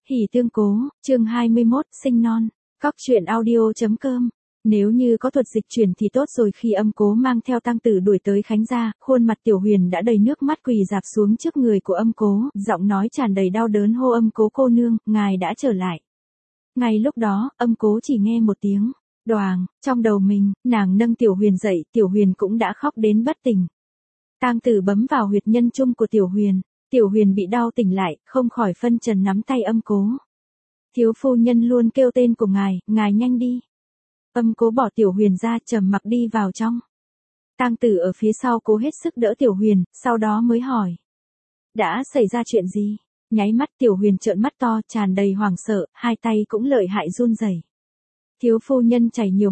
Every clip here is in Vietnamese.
Hỉ tương cố, chương 21, sinh non. Cóc truyện audio.com. Nếu như có thuật dịch chuyển thì tốt rồi. Khi Âm Cố mang theo tang tử đuổi tới Khánh gia, khuôn mặt Tiểu Huyền đã đầy nước mắt quỳ rạp xuống trước người của Âm Cố, giọng nói tràn đầy đau đớn hô Âm Cố cô nương, ngài đã trở lại. Ngay lúc đó, Âm Cố chỉ nghe một tiếng đoàng, trong đầu mình, nàng nâng Tiểu Huyền dậy, Tiểu Huyền cũng đã khóc đến bất tỉnh. Tang tử bấm vào huyệt nhân trung của Tiểu Huyền. Tiểu Huyền bị đau tỉnh lại, không khỏi phân trần nắm tay Âm Cố. Thiếu phu nhân luôn kêu tên của ngài nhanh đi. Âm Cố bỏ Tiểu Huyền ra, trầm mặc đi vào trong. Tang tử ở phía sau cố hết sức đỡ Tiểu Huyền, sau đó mới hỏi. Đã xảy ra chuyện gì? Nháy mắt Tiểu Huyền trợn mắt to, tràn đầy hoảng sợ, hai tay cũng lợi hại run rẩy. Thiếu phu nhân chảy nhiều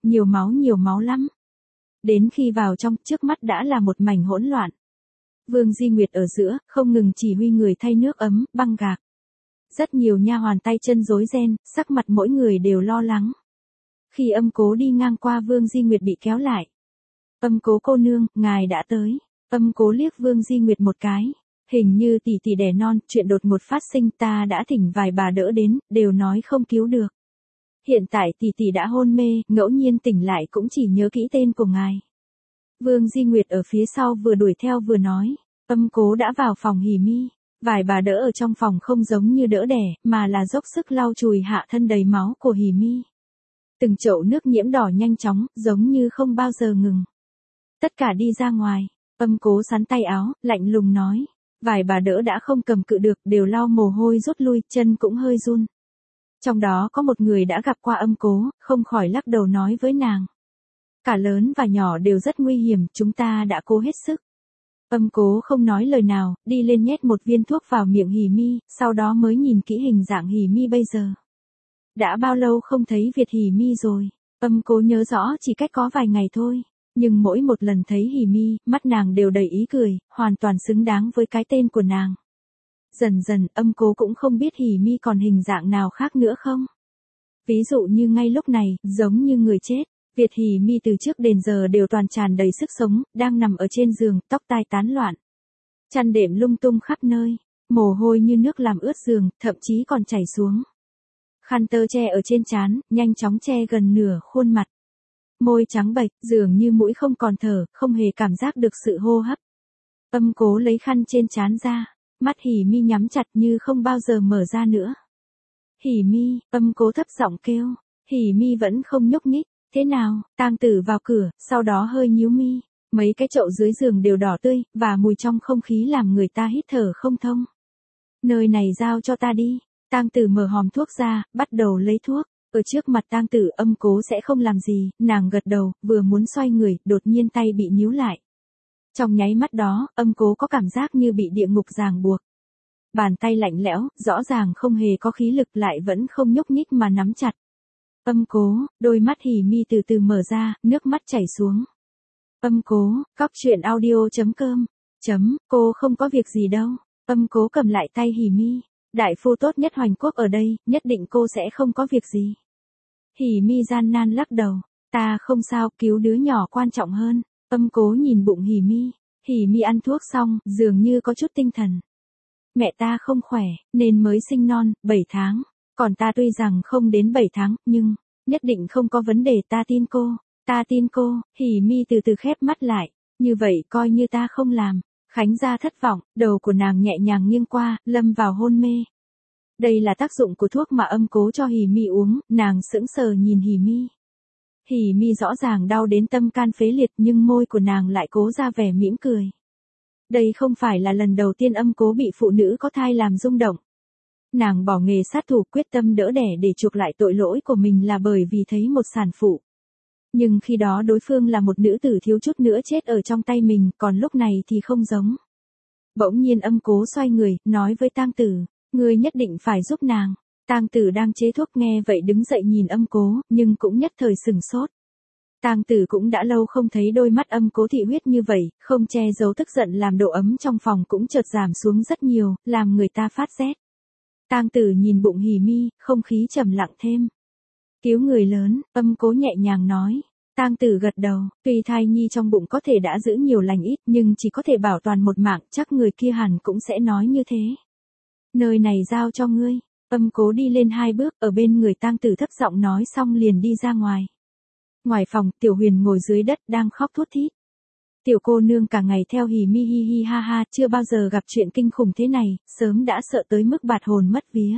máu lắm. Đến khi vào trong, trước mắt đã là một mảnh hỗn loạn. Vương Di Nguyệt ở giữa, không ngừng chỉ huy người thay nước ấm, băng gạc. Rất nhiều nha hoàn tay chân rối ren, sắc mặt mỗi người đều lo lắng. Khi Âm Cố đi ngang qua Vương Di Nguyệt bị kéo lại. Âm Cố cô nương, ngài đã tới. Âm Cố liếc Vương Di Nguyệt một cái. Hình như tỷ tỷ đẻ non, chuyện đột ngột phát sinh, ta đã thỉnh vài bà đỡ đến, đều nói không cứu được. Hiện tại tỷ tỷ đã hôn mê, ngẫu nhiên tỉnh lại cũng chỉ nhớ kỹ tên của ngài. Vương Di Nguyệt ở phía sau vừa đuổi theo vừa nói. Âm Cố đã vào phòng Hỉ Mi. Vài bà đỡ ở trong phòng không giống như đỡ đẻ, mà là dốc sức lau chùi hạ thân đầy máu của Hỉ Mi. Từng chậu nước nhiễm đỏ nhanh chóng, giống như không bao giờ ngừng. Tất cả đi ra ngoài. Âm Cố sắn tay áo, lạnh lùng nói. Vài bà đỡ đã không cầm cự được, đều lau mồ hôi rút lui, chân cũng hơi run. Trong đó có một người đã gặp qua Âm Cố, không khỏi lắc đầu nói với nàng. Cả lớn và nhỏ đều rất nguy hiểm, chúng ta đã cố hết sức. Âm Cố không nói lời nào, đi lên nhét một viên thuốc vào miệng Hỉ Mi, sau đó mới nhìn kỹ hình dạng Hỉ Mi bây giờ. Đã bao lâu không thấy Việt Hỉ Mi rồi? Âm Cố nhớ rõ chỉ cách có vài ngày thôi. Nhưng mỗi một lần thấy Hỉ Mi, mắt nàng đều đầy ý cười, hoàn toàn xứng đáng với cái tên của nàng. Dần dần, Âm Cố cũng không biết Hỉ Mi còn hình dạng nào khác nữa không? Ví dụ như ngay lúc này, giống như người chết. Việt Hỉ Mi từ trước đến giờ đều toàn tràn đầy sức sống, đang nằm ở trên giường, tóc tai tán loạn. Chăn đệm lung tung khắp nơi, mồ hôi như nước làm ướt giường, thậm chí còn chảy xuống. Khăn tơ che ở trên trán, nhanh chóng che gần nửa khuôn mặt. Môi trắng bệch, dường như mũi không còn thở, không hề cảm giác được sự hô hấp. Âm Cố lấy khăn trên trán ra, mắt Hỉ Mi nhắm chặt như không bao giờ mở ra nữa. Hỉ Mi, Âm Cố thấp giọng kêu, Hỉ Mi vẫn không nhúc nhích. Thế nào? Tang tử vào cửa, sau đó hơi nhíu mi. Mấy cái chậu dưới giường đều đỏ tươi, và mùi trong không khí làm người ta hít thở không thông. Nơi này giao cho ta đi. Tang tử mở hòm thuốc ra, bắt đầu lấy thuốc. Ở trước mặt Tang tử, Âm Cố sẽ không làm gì, nàng gật đầu, vừa muốn xoay người, đột nhiên tay bị níu lại. Trong nháy mắt đó, Âm Cố có cảm giác như bị địa ngục ràng buộc. Bàn tay lạnh lẽo, rõ ràng không hề có khí lực lại vẫn không nhúc nhích mà nắm chặt. Âm Cố, đôi mắt Hỉ Mi từ từ mở ra, nước mắt chảy xuống. Âm Cố, cóc truyện audio.com. Cô không có việc gì đâu. Âm Cố cầm lại tay Hỉ Mi. Đại phu tốt nhất Hoành Quốc ở đây, nhất định cô sẽ không có việc gì. Hỉ Mi gian nan lắc đầu. Ta không sao, cứu đứa nhỏ quan trọng hơn. Âm Cố nhìn bụng Hỉ Mi. Hỉ Mi ăn thuốc xong, dường như có chút tinh thần. Mẹ ta không khỏe, nên mới sinh non, 7 tháng. Còn ta tuy rằng không đến 7 tháng, nhưng nhất định không có vấn đề, ta tin cô. Ta tin cô. Hỉ Mi từ từ khép mắt lại. Như vậy coi như ta không làm. Khánh gia thất vọng, đầu của nàng nhẹ nhàng nghiêng qua, lâm vào hôn mê. Đây là tác dụng của thuốc mà Âm Cố cho Hỉ Mi uống, nàng sững sờ nhìn Hỉ Mi. Hỉ Mi rõ ràng đau đến tâm can phế liệt nhưng môi của nàng lại cố ra vẻ mỉm cười. Đây không phải là lần đầu tiên Âm Cố bị phụ nữ có thai làm rung động. Nàng bỏ nghề sát thủ quyết tâm đỡ đẻ để chuộc lại tội lỗi của mình là bởi vì thấy một sản phụ. Nhưng khi đó đối phương là một nữ tử thiếu chút nữa chết ở trong tay mình, còn lúc này thì không giống. Bỗng nhiên Âm Cố xoay người, nói với Tang tử, ngươi nhất định phải giúp nàng. Tang tử đang chế thuốc nghe vậy đứng dậy nhìn Âm Cố, nhưng cũng nhất thời sửng sốt. Tang tử cũng đã lâu không thấy đôi mắt Âm Cố thị huyết như vậy, không che giấu tức giận làm độ ấm trong phòng cũng chợt giảm xuống rất nhiều, làm người ta phát rét. Tang tử nhìn bụng Hỉ Mi, không khí trầm lặng thêm. Cứu người lớn, Âm Cố nhẹ nhàng nói. Tang tử gật đầu, tuy thai nhi trong bụng có thể đã giữ nhiều lành ít nhưng chỉ có thể bảo toàn một mạng, chắc người kia hẳn cũng sẽ nói như thế. Nơi này giao cho ngươi. Âm Cố đi lên 2 bước, ở bên người tang tử thấp giọng nói xong liền đi ra ngoài. Ngoài phòng, Tiểu Huyền ngồi dưới đất đang khóc thút thít. Tiểu cô nương cả ngày theo hì mi hi hi ha ha, chưa bao giờ gặp chuyện kinh khủng thế này, sớm đã sợ tới mức bạt hồn mất vía.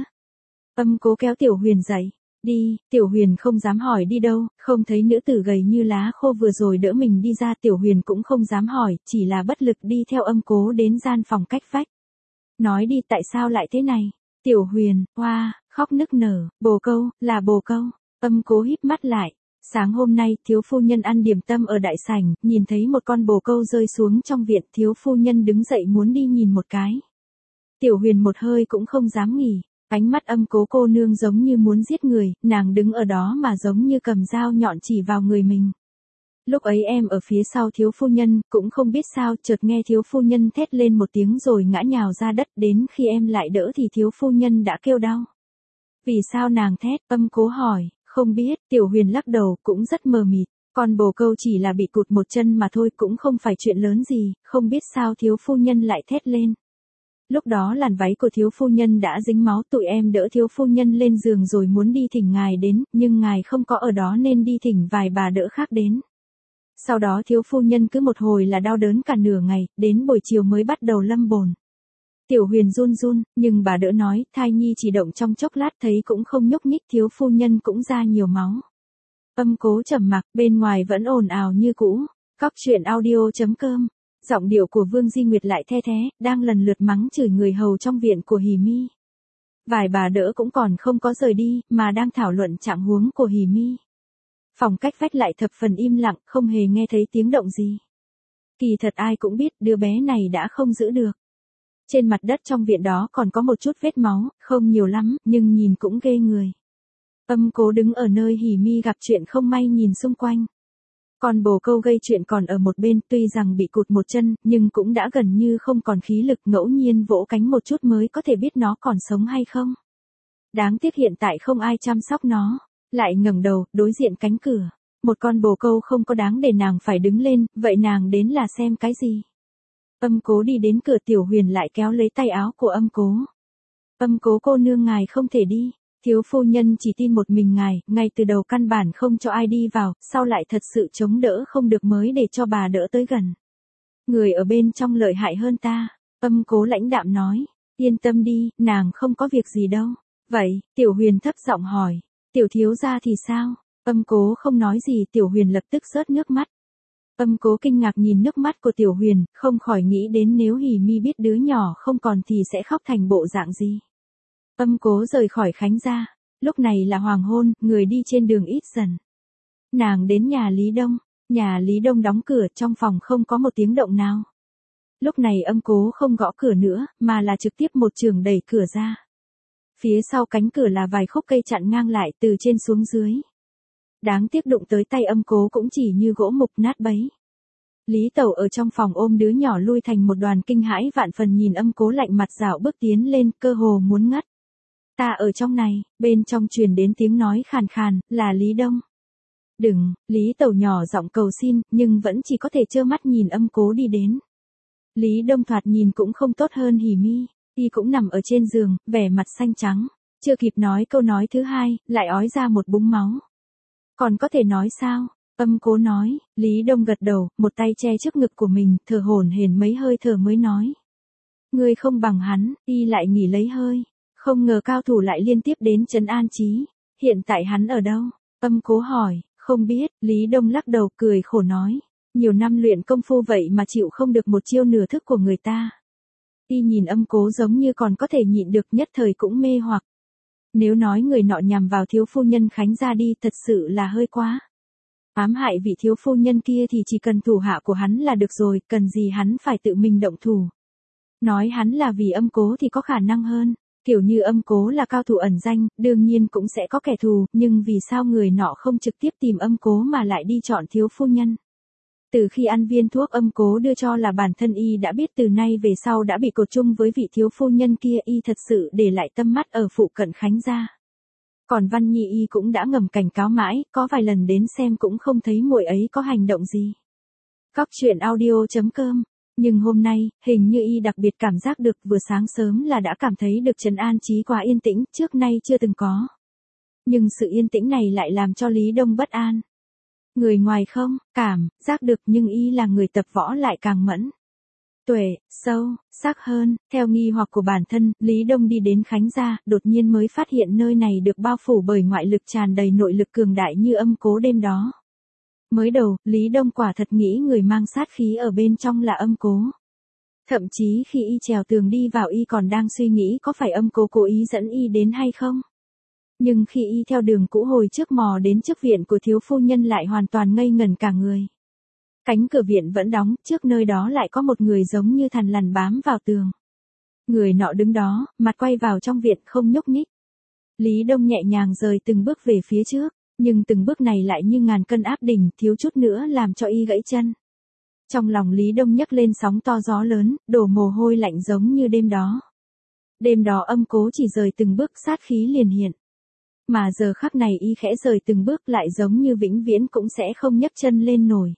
Âm Cố kéo Tiểu Huyền dậy. Đi, Tiểu Huyền không dám hỏi đi đâu, không thấy nữ tử gầy như lá khô vừa rồi đỡ mình đi ra, Tiểu Huyền cũng không dám hỏi, chỉ là bất lực đi theo Âm Cố đến gian phòng cách vách. Nói đi, tại sao lại thế này? Tiểu Huyền, hoa, khóc nức nở, bồ câu, là bồ câu. Âm Cố híp mắt lại. Sáng hôm nay, thiếu phu nhân ăn điểm tâm ở đại sảnh, nhìn thấy một con bồ câu rơi xuống trong viện, thiếu phu nhân đứng dậy muốn đi nhìn một cái. Tiểu Huyền một hơi cũng không dám nghỉ, ánh mắt Âm Cố cô nương giống như muốn giết người, nàng đứng ở đó mà giống như cầm dao nhọn chỉ vào người mình. Lúc ấy em ở phía sau thiếu phu nhân, cũng không biết sao, chợt nghe thiếu phu nhân thét lên một tiếng rồi ngã nhào ra đất, đến khi em lại đỡ thì thiếu phu nhân đã kêu đau. Vì sao nàng thét? Âm Cố hỏi. Không biết, Tiểu Huyền lắc đầu, cũng rất mờ mịt, con bồ câu chỉ là bị cụt một chân mà thôi, cũng không phải chuyện lớn gì, không biết sao thiếu phu nhân lại thét lên. Lúc đó làn váy của thiếu phu nhân đã dính máu, tụi em đỡ thiếu phu nhân lên giường rồi muốn đi thỉnh ngài đến, nhưng ngài không có ở đó nên đi thỉnh vài bà đỡ khác đến. Sau đó thiếu phu nhân cứ một hồi là đau đớn cả nửa ngày, đến buổi chiều mới bắt đầu lâm bồn. Tiểu Huyền run run, nhưng bà đỡ nói, thai nhi chỉ động trong chốc lát thấy cũng không nhúc nhích, thiếu phu nhân cũng ra nhiều máu. Âm Cố trầm mặc, bên ngoài vẫn ồn ào như cũ. Cóc truyện audio.com. Giọng điệu của Vương Di Nguyệt lại the thế, đang lần lượt mắng chửi người hầu trong viện của Hỉ Mi. Vài bà đỡ cũng còn không có rời đi, mà đang thảo luận trạng huống của Hỉ Mi. Phòng cách vách lại thập phần im lặng, không hề nghe thấy tiếng động gì. Kỳ thật ai cũng biết đứa bé này đã không giữ được. Trên mặt đất trong viện đó còn có một chút vết máu, không nhiều lắm, nhưng nhìn cũng ghê người. Âm Cố đứng ở nơi Hỉ Mi gặp chuyện không may nhìn xung quanh. Con bồ câu gây chuyện còn ở một bên, tuy rằng bị cụt một chân, nhưng cũng đã gần như không còn khí lực, ngẫu nhiên vỗ cánh một chút mới có thể biết nó còn sống hay không. Đáng tiếc hiện tại không ai chăm sóc nó. Lại ngẩng đầu, đối diện cánh cửa. Một con bồ câu không có đáng để nàng phải đứng lên, vậy nàng đến là xem cái gì? Âm Cố đi đến cửa, Tiểu Huyền lại kéo lấy tay áo của Âm Cố. Âm Cố cô nương ngài không thể đi, thiếu phu nhân chỉ tin một mình ngài, ngay từ đầu căn bản không cho ai đi vào, sau lại thật sự chống đỡ không được mới để cho bà đỡ tới gần. Người ở bên trong lợi hại hơn ta, Âm Cố lãnh đạm nói, yên tâm đi, nàng không có việc gì đâu. Vậy, Tiểu Huyền thấp giọng hỏi, Tiểu thiếu gia thì sao? Âm Cố không nói gì, Tiểu Huyền lập tức rớt nước mắt. Âm Cố kinh ngạc nhìn nước mắt của Tiểu Huyền, không khỏi nghĩ đến nếu Hỉ Mi biết đứa nhỏ không còn thì sẽ khóc thành bộ dạng gì. Âm Cố rời khỏi Khánh gia, lúc này là hoàng hôn, người đi trên đường ít dần. Nàng đến nhà Lý Đông đóng cửa, trong phòng không có một tiếng động nào. Lúc này Âm Cố không gõ cửa nữa, mà là trực tiếp một chưởng đẩy cửa ra. Phía sau cánh cửa là vài khúc cây chặn ngang lại từ trên xuống dưới. Đáng tiếc đụng tới tay Âm Cố cũng chỉ như gỗ mục nát bấy. Lý Tẩu ở trong phòng ôm đứa nhỏ lui thành một đoàn, kinh hãi vạn phần nhìn Âm Cố lạnh mặt dạo bước tiến lên, cơ hồ muốn ngất. Ta ở trong này, bên trong truyền đến tiếng nói khàn khàn, là Lý Đông. Đừng, Lý Tẩu nhỏ giọng cầu xin, nhưng vẫn chỉ có thể trơ mắt nhìn Âm Cố đi đến. Lý Đông thoạt nhìn cũng không tốt hơn Hỉ Mi, y cũng nằm ở trên giường, vẻ mặt xanh trắng, chưa kịp nói câu nói thứ hai, lại ói ra một búng máu. Còn có thể nói sao? Âm Cố nói, Lý Đông gật đầu, một tay che trước ngực của mình, thở hổn hển mấy hơi thở mới nói. Ngươi không bằng hắn, y lại nghỉ lấy hơi. Không ngờ cao thủ lại liên tiếp đến trấn an chí. Hiện tại hắn ở đâu? Âm Cố hỏi, không biết, Lý Đông lắc đầu cười khổ nói. Nhiều năm luyện công phu vậy mà chịu không được một chiêu nửa thức của người ta. Y nhìn Âm Cố giống như còn có thể nhịn được, nhất thời cũng mê hoặc. Nếu nói người nọ nhằm vào thiếu phu nhân Khánh gia đi, thật sự là hơi quá. Ám hại vị thiếu phu nhân kia thì chỉ cần thủ hạ của hắn là được rồi, cần gì hắn phải tự mình động thủ. Nói hắn là vì Âm Cố thì có khả năng hơn, kiểu như Âm Cố là cao thủ ẩn danh, đương nhiên cũng sẽ có kẻ thù, nhưng vì sao người nọ không trực tiếp tìm Âm Cố mà lại đi chọn thiếu phu nhân. Từ khi ăn viên thuốc Âm Cố đưa cho là bản thân y đã biết từ nay về sau đã bị cột chung với vị thiếu phu nhân kia, y thật sự để lại tâm mắt ở phụ cận Khánh gia. Còn Văn Nhi y cũng đã ngầm cảnh cáo mãi, có vài lần đến xem cũng không thấy muội ấy có hành động gì. Cóc truyện audio.com Nhưng hôm nay, hình như y đặc biệt cảm giác được vừa sáng sớm là đã cảm thấy được trấn an trí quá yên tĩnh, trước nay chưa từng có. Nhưng sự yên tĩnh này lại làm cho Lý Đông bất an. Người ngoài không, cảm, giác được nhưng y là người tập võ lại càng mẫn. Tuệ, sâu, sắc hơn, theo nghi hoặc của bản thân, Lý Đông đi đến Khánh Gia, đột nhiên mới phát hiện nơi này được bao phủ bởi ngoại lực tràn đầy nội lực cường đại như âm cố đêm đó. Mới đầu, Lý Đông quả thật nghĩ người mang sát khí ở bên trong là âm cố. Thậm chí khi y trèo tường đi vào y còn đang suy nghĩ có phải âm cố cố ý dẫn y đến hay không. Nhưng khi y theo đường cũ hồi trước mò đến trước viện của thiếu phu nhân lại hoàn toàn ngây ngẩn cả người. Cánh cửa viện vẫn đóng, trước nơi đó lại có một người giống như thằn lằn bám vào tường. Người nọ đứng đó, mặt quay vào trong viện không nhúc nhích. Lý Đông nhẹ nhàng rời từng bước về phía trước, nhưng từng bước này lại như ngàn cân áp đỉnh, thiếu chút nữa làm cho y gãy chân. Trong lòng Lý Đông nhấc lên sóng to gió lớn, đổ mồ hôi lạnh giống như đêm đó. Đêm đó âm cố chỉ rời từng bước sát khí liền hiện. Mà giờ khắc này y khẽ rời từng bước lại giống như vĩnh viễn cũng sẽ không nhấc chân lên nổi.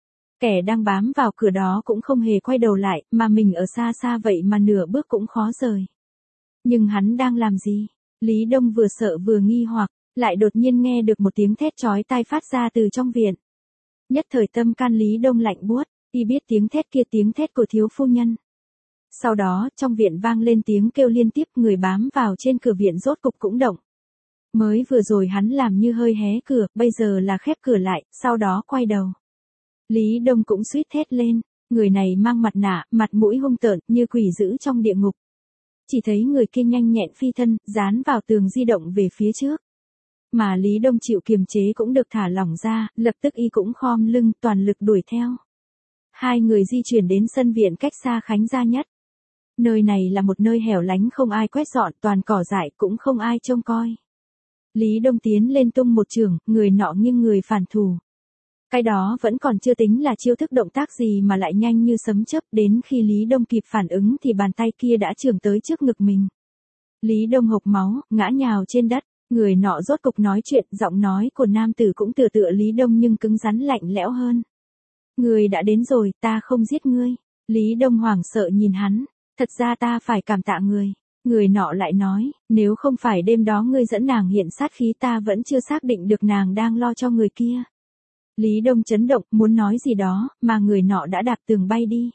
Kẻ đang bám vào cửa đó cũng không hề quay đầu lại, mà mình ở xa xa vậy mà nửa bước cũng khó rời. Nhưng hắn đang làm gì? Lý Đông vừa sợ vừa nghi hoặc, lại đột nhiên nghe được một tiếng thét chói tai phát ra từ trong viện. Nhất thời tâm can Lý Đông lạnh buốt, y biết tiếng thét kia tiếng thét của thiếu phu nhân. Sau đó, trong viện vang lên tiếng kêu liên tiếp, người bám vào trên cửa viện rốt cục cũng động. Mới vừa rồi hắn làm như hơi hé cửa, bây giờ là khép cửa lại, sau đó quay đầu. Lý Đông cũng suýt thét lên, người này mang mặt nạ, mặt mũi hung tợn, như quỷ dữ trong địa ngục. Chỉ thấy người kia nhanh nhẹn phi thân, dán vào tường di động về phía trước. Mà Lý Đông chịu kiềm chế cũng được thả lỏng ra, lập tức y cũng khom lưng, toàn lực đuổi theo. Hai người di chuyển đến sân viện cách xa Khánh Gia nhất. Nơi này là một nơi hẻo lánh không ai quét dọn, toàn cỏ dại cũng không ai trông coi. Lý Đông tiến lên tung một chưởng, người nọ nghiêng người phản thủ. Cái đó vẫn còn chưa tính là chiêu thức động tác gì mà lại nhanh như sấm chớp, đến khi Lý Đông kịp phản ứng thì bàn tay kia đã chưởng tới trước ngực mình. Lý Đông hộc máu, ngã nhào trên đất, người nọ rốt cục nói chuyện, giọng nói của nam tử cũng tựa tựa Lý Đông nhưng cứng rắn lạnh lẽo hơn. Người đã đến rồi, ta không giết ngươi. Lý Đông hoảng sợ nhìn hắn, thật ra ta phải cảm tạ người. Người nọ lại nói, nếu không phải đêm đó ngươi dẫn nàng hiện sát khí ta vẫn chưa xác định được nàng đang lo cho người kia. Lý Đông chấn động, muốn nói gì đó, mà người nọ đã đạp tường bay đi.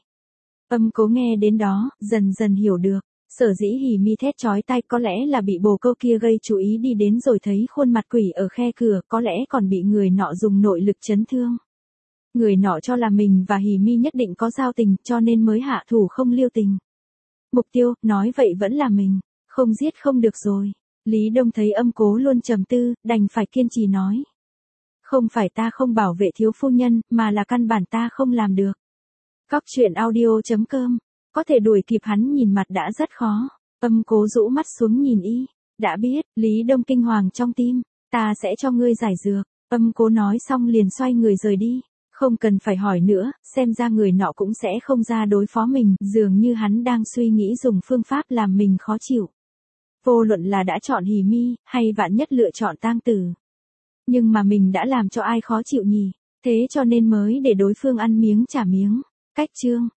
Âm cố nghe đến đó, dần dần hiểu được, sở dĩ hỉ mi thét chói tai có lẽ là bị bồ câu kia gây chú ý đi đến rồi thấy khuôn mặt quỷ ở khe cửa, có lẽ còn bị người nọ dùng nội lực chấn thương. Người nọ cho là mình và hỉ mi nhất định có giao tình, cho nên mới hạ thủ không lưu tình. Mục tiêu, nói vậy vẫn là mình, không giết không được rồi. Lý Đông thấy âm cố luôn trầm tư, đành phải kiên trì nói. Không phải ta không bảo vệ thiếu phu nhân, mà là căn bản ta không làm được. Cóc truyện audio.com, có thể đuổi kịp hắn nhìn mặt đã rất khó. Âm cố rũ mắt xuống nhìn y, đã biết, Lý Đông kinh hoàng trong tim, ta sẽ cho ngươi giải dược. Âm cố nói xong liền xoay người rời đi. Không cần phải hỏi nữa, xem ra người nọ cũng sẽ không ra đối phó mình, dường như hắn đang suy nghĩ dùng phương pháp làm mình khó chịu. Vô luận là đã chọn hỉ mi, hay vạn nhất lựa chọn tang tử. Nhưng mà mình đã làm cho ai khó chịu nhỉ, thế cho nên mới để đối phương ăn miếng trả miếng. Cách chương